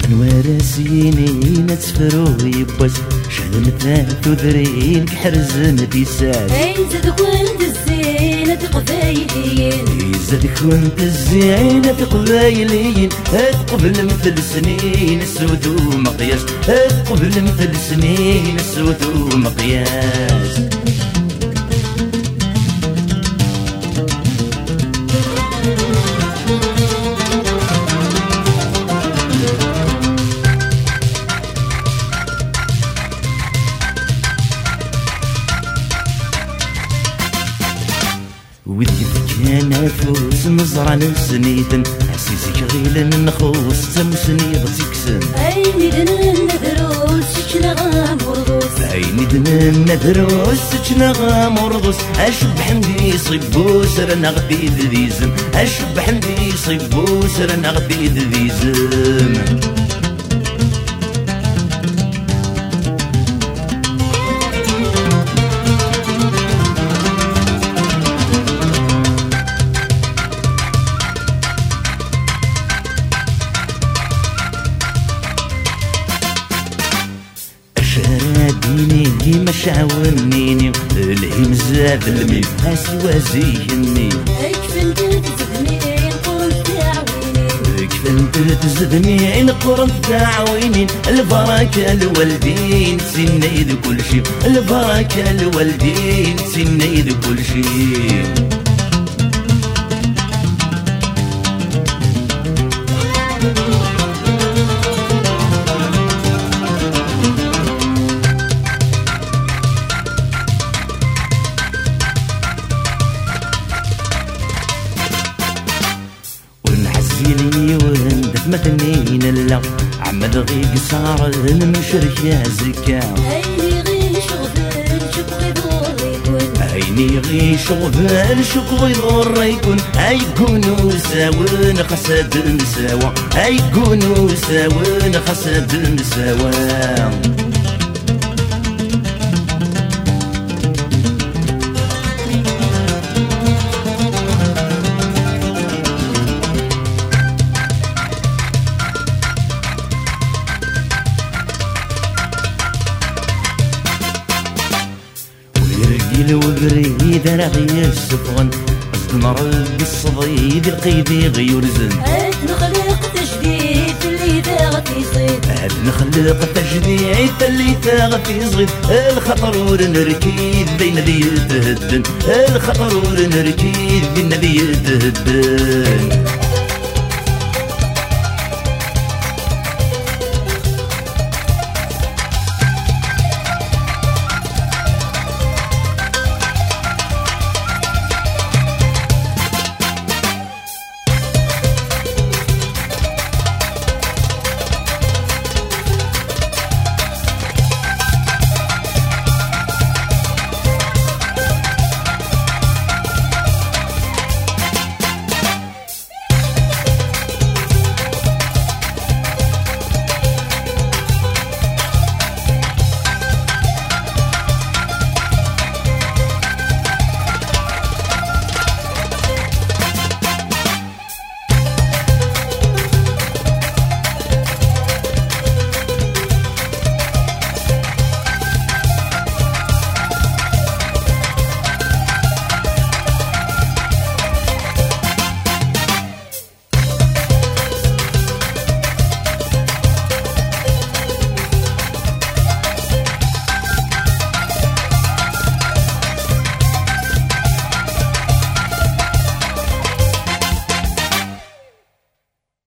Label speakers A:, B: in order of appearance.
A: نوارسيني نتسفرو يبوس شلمتها تذرين كحرزن بيساس
B: زادك وانت الزينة قبايلين
A: زادك وانت الزينة قبايلين قبل مثل سنين السود ومقياس قبل مثل سنين السود ومقياس ودي كان فوز نزرع لسنيتن حسيسك غيلا نخوص تمسني بسكسن
B: عيني دنا ندروس شكنا غامرضوس
A: عيني دنا ندروس شكنا غامرضوس اشب حمدي صبوس رنا غدي ذيزم اشب حمدي صبوس رنا غدي ذيزم شراديني مش عاونيني الهيم زاد الميم هسوا زيني
B: كفن تزدني قرن تعوينين
A: كفن تزدني قرن تعوينين البركة الوالدين سنيد كل شي البركة الوالدين سنيد كل شي زيني وهندت مثنين اللا عمد غيق صار المشرك يا زكا
B: عيني غي شغفل شبغي دور يكون
A: عيني غي شغفل شبغي دور يكون هيكونوا ساون خسد نساوا هيكونوا ساون خسد نساوا الوبريد انا غير السفغن قصد نرد الصديد القيدي غير زن
B: نخلق تجديد اللي ثاغت يصيد
A: نخلق تجديد اللي ثاغت يصيد الخطر ونركيد بين ذي يتهدن الخطر ونركيد بين ذي يتهدن